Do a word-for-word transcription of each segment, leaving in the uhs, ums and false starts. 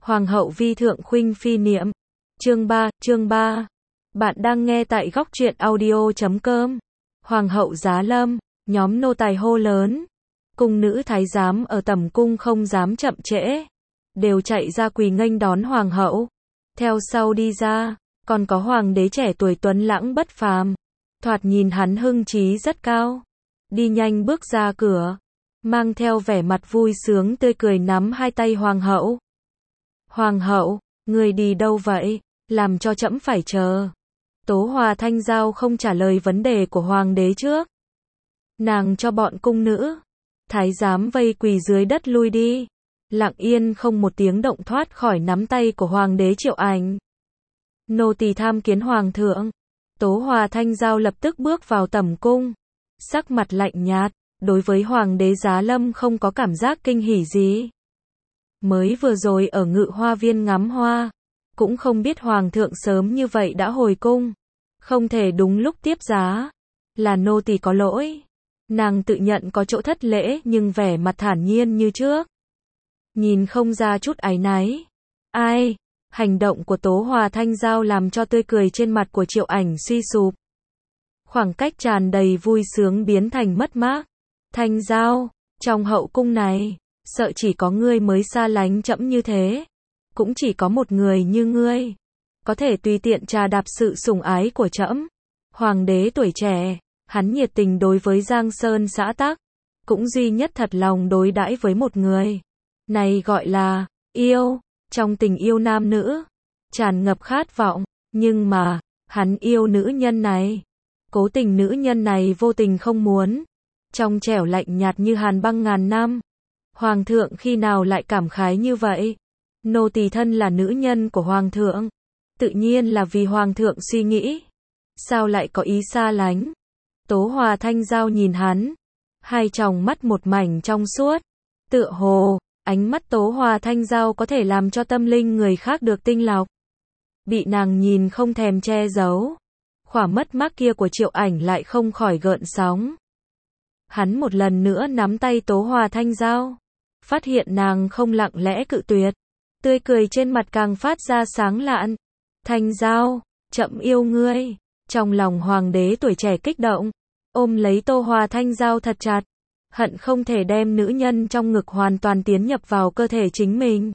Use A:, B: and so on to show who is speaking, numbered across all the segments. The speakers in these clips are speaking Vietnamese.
A: Hoàng hậu vi thượng khuynh phi niệm. Chương ba, chương ba. Bạn đang nghe tại góc truyện audio chấm com. Hoàng hậu giá lâm, nhóm nô tài hô lớn. Cung nữ thái giám ở tẩm cung không dám chậm trễ, đều chạy ra quỳ nghênh đón hoàng hậu. Theo sau đi ra, còn có hoàng đế trẻ tuổi tuấn lãng bất phàm. Thoạt nhìn hắn hưng trí rất cao. Đi nhanh bước ra cửa, mang theo vẻ mặt vui sướng tươi cười nắm hai tay hoàng hậu. Hoàng hậu, người đi đâu vậy? Làm cho trẫm phải chờ. Tố Hòa Thanh Giao không trả lời vấn đề của hoàng đế trước. Nàng cho bọn cung nữ, thái giám vây quỳ dưới đất lui đi. Lặng yên không một tiếng động thoát khỏi nắm tay của hoàng đế Triệu Ảnh. Nô tỳ tham kiến hoàng thượng. Tố Hòa Thanh Giao lập tức bước vào tẩm cung. Sắc mặt lạnh nhạt, đối với hoàng đế giá lâm không có cảm giác kinh hỉ gì. Mới vừa rồi ở ngự hoa viên ngắm hoa, cũng không biết hoàng thượng sớm như vậy đã hồi cung. Không thể đúng lúc tiếp giá. Là nô tỳ có lỗi. Nàng tự nhận có chỗ thất lễ nhưng vẻ mặt thản nhiên như trước. Nhìn không ra chút áy náy. Ai? Hành động của Tố Hòa Thanh Giao làm cho tươi cười trên mặt của Triệu Ảnh suy sụp. Khoảng cách tràn đầy vui sướng biến thành mất mát. Thanh Giao, trong hậu cung này, sợ chỉ có ngươi mới xa lánh trẫm như thế. Cũng chỉ có một người như ngươi, có thể tùy tiện trà đạp sự sủng ái của trẫm. Hoàng đế tuổi trẻ, hắn nhiệt tình đối với Giang Sơn xã tắc, cũng duy nhất thật lòng đối đãi với một người. Này gọi là yêu. Trong tình yêu nam nữ, tràn ngập khát vọng, nhưng mà, hắn yêu nữ nhân này. Cố tình nữ nhân này vô tình không muốn. Trong trẻo lạnh nhạt như hàn băng ngàn năm. Hoàng thượng khi nào lại cảm khái như vậy? Nô tỳ thân là nữ nhân của hoàng thượng, tự nhiên là vì hoàng thượng suy nghĩ. Sao lại có ý xa lánh? Tố Hòa Thanh Giao nhìn hắn, hai tròng mắt một mảnh trong suốt, tựa hồ ánh mắt Tố Hòa Thanh Giao có thể làm cho tâm linh người khác được tinh lọc. Bị nàng nhìn không thèm che giấu, khỏa mất mát kia của Triệu Ảnh lại không khỏi gợn sóng. Hắn một lần nữa nắm tay Tố Hòa Thanh Giao, phát hiện nàng không lặng lẽ cự tuyệt, tươi cười trên mặt càng phát ra sáng lạn. Thanh Giao, trẫm yêu ngươi. Trong lòng hoàng đế tuổi trẻ kích động, ôm lấy Tố Hòa Thanh Giao thật chặt, hận không thể đem nữ nhân trong ngực hoàn toàn tiến nhập vào cơ thể chính mình.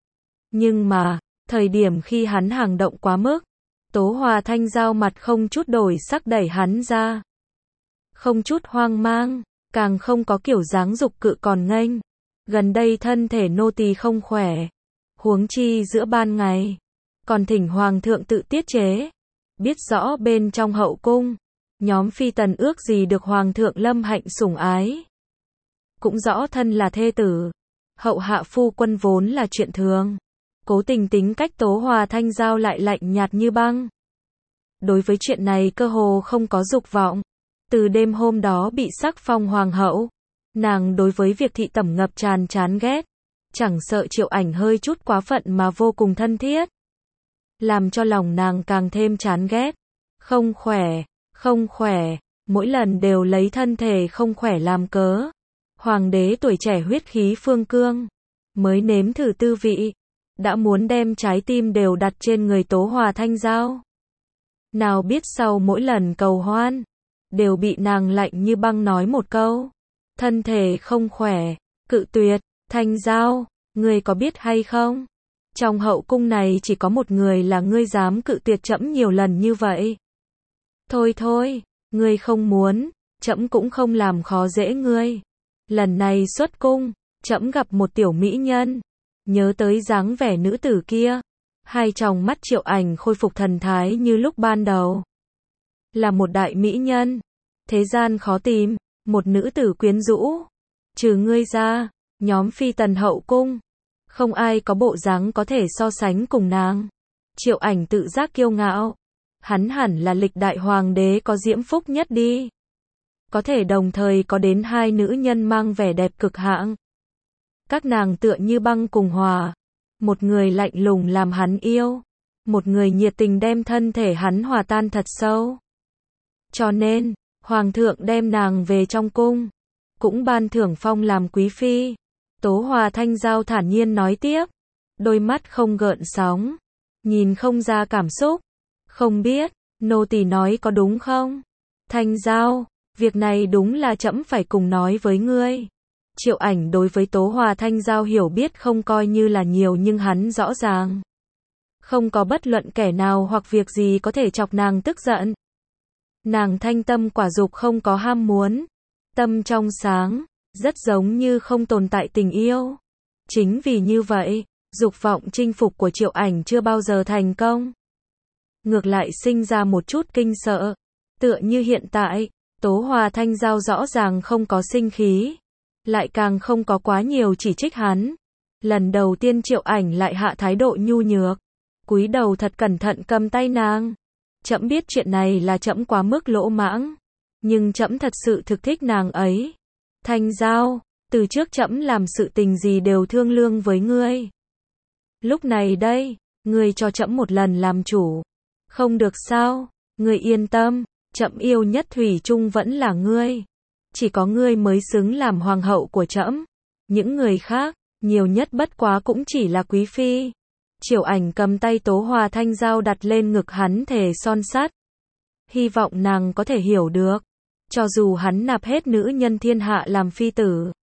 A: Nhưng mà, thời điểm khi hắn hành động quá mức, Tố Hòa Thanh Giao mặt không chút đổi sắc đẩy hắn ra. Không chút hoang mang, càng không có kiểu dáng dục cự còn nghênh. Gần đây thân thể nô tỳ không khỏe, huống chi giữa ban ngày, còn thỉnh hoàng thượng tự tiết chế. Biết rõ bên trong hậu cung, nhóm phi tần ước gì được hoàng thượng lâm hạnh sủng ái. Cũng rõ thân là thê tử, hậu hạ phu quân vốn là chuyện thường. Cố tình tính cách Tố Hòa Thanh Giao lại lạnh nhạt như băng. Đối với chuyện này cơ hồ không có dục vọng. Từ đêm hôm đó bị sắc phong hoàng hậu, nàng đối với việc thị tẩm ngập tràn chán ghét. Chẳng sợ Triệu Ảnh hơi chút quá phận mà vô cùng thân thiết, làm cho lòng nàng càng thêm chán ghét. Không khỏe, không khỏe, mỗi lần đều lấy thân thể không khỏe làm cớ. Hoàng đế tuổi trẻ huyết khí phương cương, mới nếm thử tư vị, đã muốn đem trái tim đều đặt trên người Tố Hòa Thanh Giao. Nào biết sau mỗi lần cầu hoan, đều bị nàng lạnh như băng nói một câu. Thân thể không khỏe, cự tuyệt. Thanh Giao, ngươi có biết hay không? Trong hậu cung này chỉ có một người là ngươi dám cự tuyệt trẫm nhiều lần như vậy. Thôi thôi, ngươi không muốn, trẫm cũng không làm khó dễ ngươi. Lần này xuất cung, trẫm gặp một tiểu mỹ nhân, nhớ tới dáng vẻ nữ tử kia, hai tròng mắt Triệu Ảnh khôi phục thần thái như lúc ban đầu. Là một đại mỹ nhân, thế gian khó tìm, một nữ tử quyến rũ, trừ ngươi ra, nhóm phi tần hậu cung, không ai có bộ dáng có thể so sánh cùng nàng. Triệu Ảnh tự giác kiêu ngạo, hắn hẳn là lịch đại hoàng đế có diễm phúc nhất đi. Có thể đồng thời có đến hai nữ nhân mang vẻ đẹp cực hạng. Các nàng tựa như băng cùng hòa, một người lạnh lùng làm hắn yêu, một người nhiệt tình đem thân thể hắn hòa tan thật sâu. Cho nên, hoàng thượng đem nàng về trong cung, cũng ban thưởng phong làm quý phi. Tố Hòa Thanh Giao thản nhiên nói tiếp, đôi mắt không gợn sóng, nhìn không ra cảm xúc. Không biết, nô tỳ nói có đúng không? Thanh Giao, việc này đúng là trẫm phải cùng nói với ngươi. Triệu Ảnh đối với Tố Hòa Thanh Giao hiểu biết không coi như là nhiều nhưng hắn rõ ràng. Không có bất luận kẻ nào hoặc việc gì có thể chọc nàng tức giận. Nàng thanh tâm quả dục không có ham muốn. Tâm trong sáng, rất giống như không tồn tại tình yêu. Chính vì như vậy, dục vọng chinh phục của Triệu Ảnh chưa bao giờ thành công. Ngược lại sinh ra một chút kinh sợ. Tựa như hiện tại, Tố Hòa Thanh Giao rõ ràng không có sinh khí. Lại càng không có quá nhiều chỉ trích hắn. Lần đầu tiên Triệu Ảnh lại hạ thái độ nhu nhược. Cúi đầu thật cẩn thận cầm tay nàng. Trẫm biết chuyện này là trẫm quá mức lỗ mãng. Nhưng trẫm thật sự thực thích nàng ấy. Thanh Giao, từ trước trẫm làm sự tình gì đều thương lương với ngươi. Lúc này đây, ngươi cho trẫm một lần làm chủ. Không được sao, ngươi yên tâm, trẫm yêu nhất thủy chung vẫn là ngươi. Chỉ có ngươi mới xứng làm hoàng hậu của trẫm. Những người khác, nhiều nhất bất quá cũng chỉ là quý phi. Triệu Ảnh cầm tay Tố Hòa Thanh Giao đặt lên ngực hắn thề son sắt. Hy vọng nàng có thể hiểu được. Cho dù hắn nạp hết nữ nhân thiên hạ làm phi tử.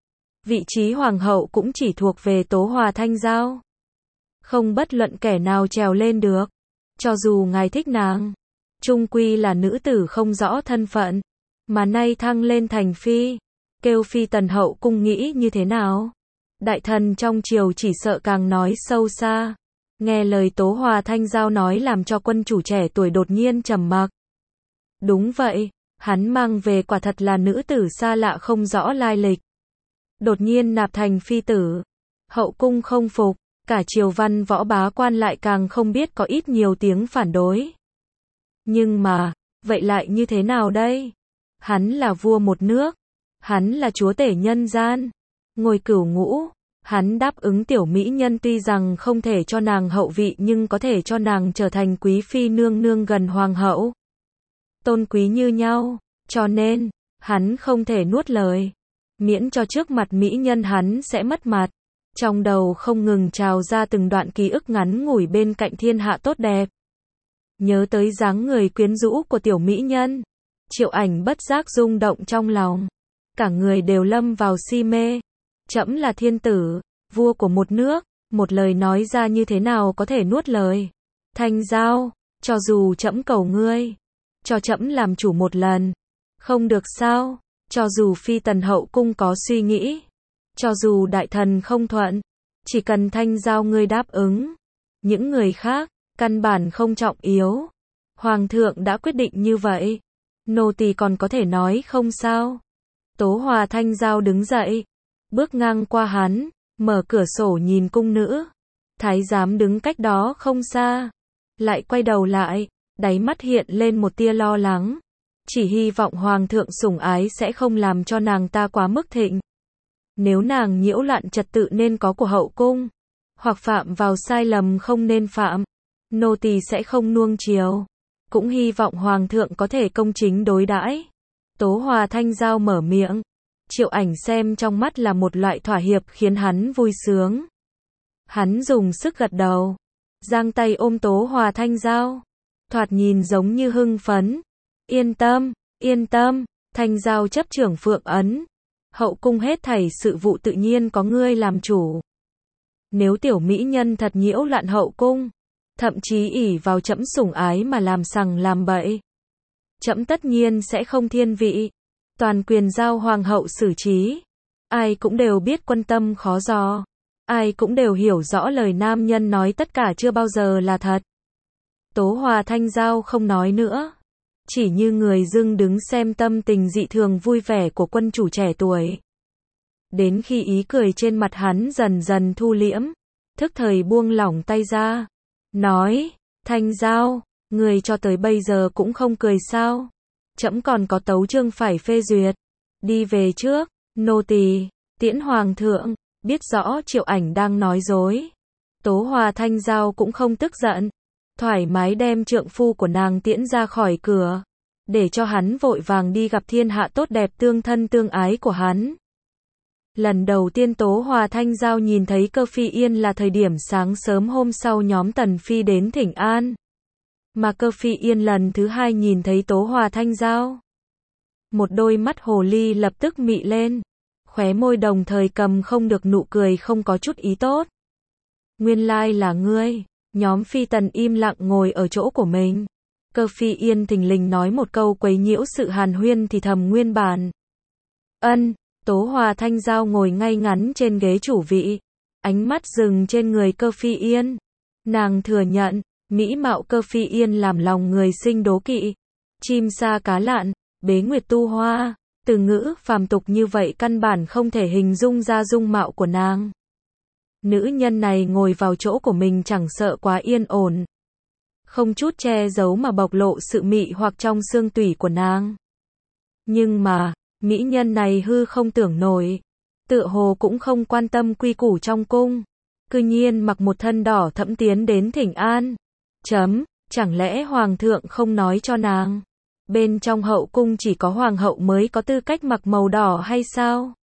A: Vị trí hoàng hậu cũng chỉ thuộc về Tố Hòa Thanh Giao. Không bất luận kẻ nào trèo lên được. Cho dù ngài thích nàng. Chung quy là nữ tử không rõ thân phận. Mà nay thăng lên thành phi. Kêu phi tần hậu cung nghĩ như thế nào? Đại thần trong triều chỉ sợ càng nói sâu xa. Nghe lời Tố Hòa Thanh Giao nói làm cho quân chủ trẻ tuổi đột nhiên trầm mặc. Đúng vậy, hắn mang về quả thật là nữ tử xa lạ không rõ lai lịch. Đột nhiên nạp thành phi tử. Hậu cung không phục, cả triều văn võ bá quan lại càng không biết có ít nhiều tiếng phản đối. Nhưng mà, vậy lại như thế nào đây? Hắn là vua một nước. Hắn là chúa tể nhân gian. Ngồi cửu ngũ, hắn đáp ứng tiểu mỹ nhân tuy rằng không thể cho nàng hậu vị nhưng có thể cho nàng trở thành quý phi nương nương gần hoàng hậu. Tôn quý như nhau, cho nên, hắn không thể nuốt lời. Miễn cho trước mặt mỹ nhân hắn sẽ mất mặt. Trong đầu không ngừng trào ra từng đoạn ký ức ngắn ngủi bên cạnh thiên hạ tốt đẹp. Nhớ tới dáng người quyến rũ của tiểu mỹ nhân. Triệu Ảnh bất giác rung động trong lòng. Cả người đều lâm vào si mê. Trẫm là thiên tử, vua của một nước, một lời nói ra như thế nào có thể nuốt lời. Thanh Giao, cho dù trẫm cầu ngươi, cho trẫm làm chủ một lần. Không được sao, cho dù phi tần hậu cung có suy nghĩ, cho dù đại thần không thuận, chỉ cần Thanh Giao ngươi đáp ứng. Những người khác, căn bản không trọng yếu. Hoàng thượng đã quyết định như vậy. Nô tỳ còn có thể nói không sao. Tố Hòa Thanh Giao đứng dậy. Bước ngang qua hắn, mở cửa sổ nhìn cung nữ. Thái giám đứng cách đó không xa. Lại quay đầu lại, đáy mắt hiện lên một tia lo lắng. Chỉ hy vọng hoàng thượng sủng ái sẽ không làm cho nàng ta quá mức thịnh. Nếu nàng nhiễu loạn trật tự nên có của hậu cung, hoặc phạm vào sai lầm không nên phạm, nô tỳ sẽ không nuông chiều. Cũng hy vọng hoàng thượng có thể công chính đối đãi. Tố Hòa Thanh Giao mở miệng. Triệu Ảnh xem trong mắt là một loại thỏa hiệp khiến hắn vui sướng. Hắn dùng sức gật đầu, giang tay ôm Tố Hòa Thanh Giao, thoạt nhìn giống như hưng phấn. Yên tâm, yên tâm, Thanh Giao chấp trưởng phượng ấn. Hậu cung hết thảy sự vụ tự nhiên có ngươi làm chủ. Nếu tiểu mỹ nhân thật nhiễu loạn hậu cung, thậm chí ỷ vào trẫm sủng ái mà làm sằng làm bậy, trẫm tất nhiên sẽ không thiên vị. Toàn quyền giao hoàng hậu xử trí. Ai cũng đều biết quân tâm khó dò. Ai cũng đều hiểu rõ lời nam nhân nói tất cả chưa bao giờ là thật. Tố Hòa Thanh Giao không nói nữa. Chỉ như người dưng đứng xem tâm tình dị thường vui vẻ của quân chủ trẻ tuổi. Đến khi ý cười trên mặt hắn dần dần thu liễm, thức thời buông lỏng tay ra. Nói, Thanh Giao, người cho tới bây giờ cũng không cười sao? Trẫm còn có tấu chương phải phê duyệt. Đi về trước, nô tỳ tiễn hoàng thượng. Biết rõ Triệu Ảnh đang nói dối. Tố Hòa Thanh Giao cũng không tức giận. Thoải mái đem trượng phu của nàng tiễn ra khỏi cửa. Để cho hắn vội vàng đi gặp thiên hạ tốt đẹp tương thân tương ái của hắn. Lần đầu tiên Tố Hòa Thanh Giao nhìn thấy Cơ Phi Yên là thời điểm sáng sớm hôm sau nhóm Tần Phi đến thỉnh an. Mà Cơ Phi Yên lần thứ hai nhìn thấy Tố Hòa Thanh Giao. Một đôi mắt hồ ly lập tức mị lên. Khóe môi đồng thời cầm không được nụ cười không có chút ý tốt. Nguyên lai là ngươi. Nhóm Phi Tần im lặng ngồi ở chỗ của mình. Cơ Phi Yên thình lình nói một câu quấy nhiễu sự hàn huyên thì thầm nguyên bản. Ân, Tố Hòa Thanh Giao ngồi ngay ngắn trên ghế chủ vị. Ánh mắt dừng trên người Cơ Phi Yên. Nàng thừa nhận, mỹ mạo Cơ Phi Yên làm lòng người sinh đố kỵ. Chim sa cá lạn, bế nguyệt tu hoa, từ ngữ phàm tục như vậy căn bản không thể hình dung ra dung mạo của nàng. Nữ nhân này ngồi vào chỗ của mình chẳng sợ quá yên ổn. Không chút che giấu mà bộc lộ sự mị hoặc trong xương tủy của nàng. Nhưng mà, mỹ nhân này hư không tưởng nổi. Tựa hồ cũng không quan tâm quy củ trong cung. Cư nhiên mặc một thân đỏ thẫm tiến đến thỉnh an. Chấm, chẳng lẽ hoàng thượng không nói cho nàng? Bên trong hậu cung chỉ có hoàng hậu mới có tư cách mặc màu đỏ hay sao?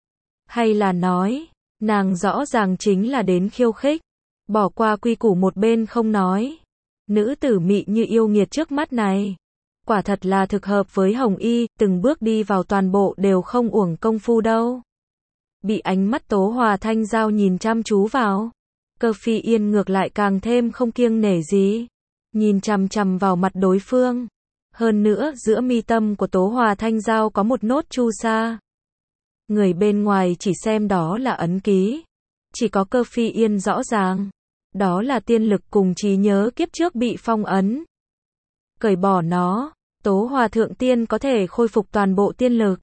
A: Hay là nói, nàng rõ ràng chính là đến khiêu khích, bỏ qua quy củ một bên không nói. Nữ tử mị như yêu nghiệt trước mắt này, quả thật là thực hợp với Hồng Y, từng bước đi vào toàn bộ đều không uổng công phu đâu. Bị ánh mắt Tố Hòa Thanh Giao nhìn chăm chú vào, Cơ Phi Yên ngược lại càng thêm không kiêng nể gì, nhìn chằm chằm vào mặt đối phương. Hơn nữa giữa mi tâm của Tố Hòa Thanh Giao có một nốt chu sa. Người bên ngoài chỉ xem đó là ấn ký. Chỉ có Cơ Phi Yên rõ ràng. Đó là tiên lực cùng trí nhớ kiếp trước bị phong ấn. Cởi bỏ nó, Tố Hòa Thượng Tiên có thể khôi phục toàn bộ tiên lực.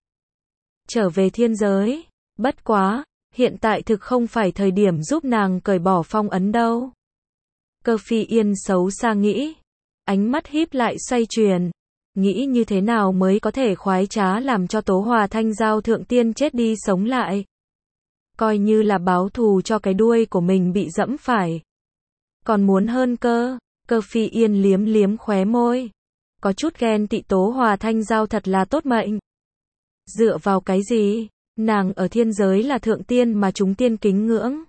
A: Trở về thiên giới. Bất quá, hiện tại thực không phải thời điểm giúp nàng cởi bỏ phong ấn đâu. Cơ Phi Yên xấu xa nghĩ. Ánh mắt híp lại xoay chuyển. Nghĩ như thế nào mới có thể khoái trá làm cho Tố Hòa Thanh Giao Thượng Tiên chết đi sống lại. Coi như là báo thù cho cái đuôi của mình bị dẫm phải. Còn muốn hơn cơ. Cơ Phi Yên liếm liếm khóe môi. Có chút ghen tị Tố Hòa Thanh Giao thật là tốt mệnh. Dựa vào cái gì? Nàng ở thiên giới là thượng tiên mà chúng tiên kính ngưỡng.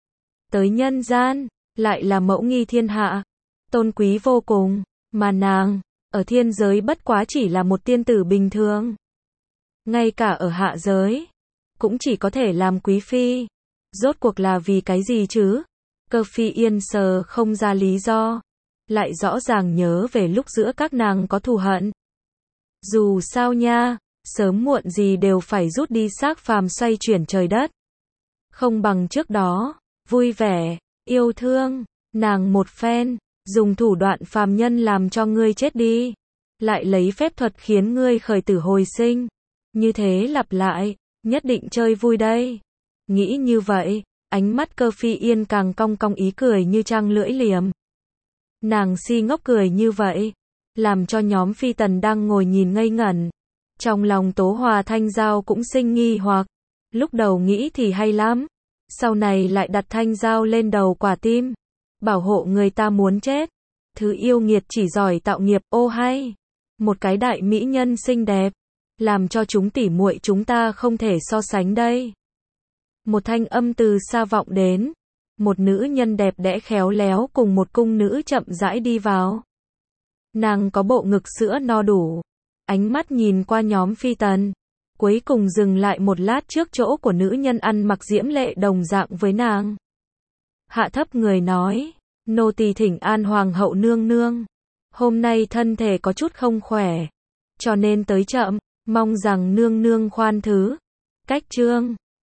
A: Tới nhân gian, lại là mẫu nghi thiên hạ. Tôn quý vô cùng. Mà nàng, ở thiên giới bất quá chỉ là một tiên tử bình thường. Ngay cả ở hạ giới, cũng chỉ có thể làm quý phi. Rốt cuộc là vì cái gì chứ? Cơ Phi Yên sờ không ra lý do. Lại rõ ràng nhớ về lúc giữa các nàng có thù hận. Dù sao nha, sớm muộn gì đều phải rút đi xác phàm xoay chuyển trời đất. Không bằng trước đó, vui vẻ, yêu thương, nàng một phen, dùng thủ đoạn phàm nhân làm cho ngươi chết đi. Lại lấy phép thuật khiến ngươi khởi tử hồi sinh. Như thế lặp lại, nhất định chơi vui đây. Nghĩ như vậy, ánh mắt Cơ Phi Yên càng cong cong ý cười như trăng lưỡi liềm. Nàng si ngốc cười như vậy, làm cho nhóm Phi Tần đang ngồi nhìn ngây ngẩn. Trong lòng Tố Hòa Thanh Giao cũng sinh nghi hoặc. Lúc đầu nghĩ thì hay lắm. Sau này lại đặt thanh giao lên đầu quả tim. Bảo hộ người ta muốn chết. Thứ yêu nghiệt chỉ giỏi tạo nghiệp, ô hay. Một cái đại mỹ nhân xinh đẹp. Làm cho chúng tỉ muội chúng ta không thể so sánh đây. Một thanh âm từ xa vọng đến. Một nữ nhân đẹp đẽ khéo léo cùng một cung nữ chậm rãi đi vào. Nàng có bộ ngực sữa no đủ. Ánh mắt nhìn qua nhóm Phi Tần. Cuối cùng dừng lại một lát trước chỗ của nữ nhân ăn mặc diễm lệ đồng dạng với nàng. Hạ thấp người nói. Nô tỳ thỉnh an hoàng hậu nương nương. Hôm nay thân thể có chút không khỏe. Cho nên tới chậm. Mong rằng nương nương khoan thứ. Cách chương.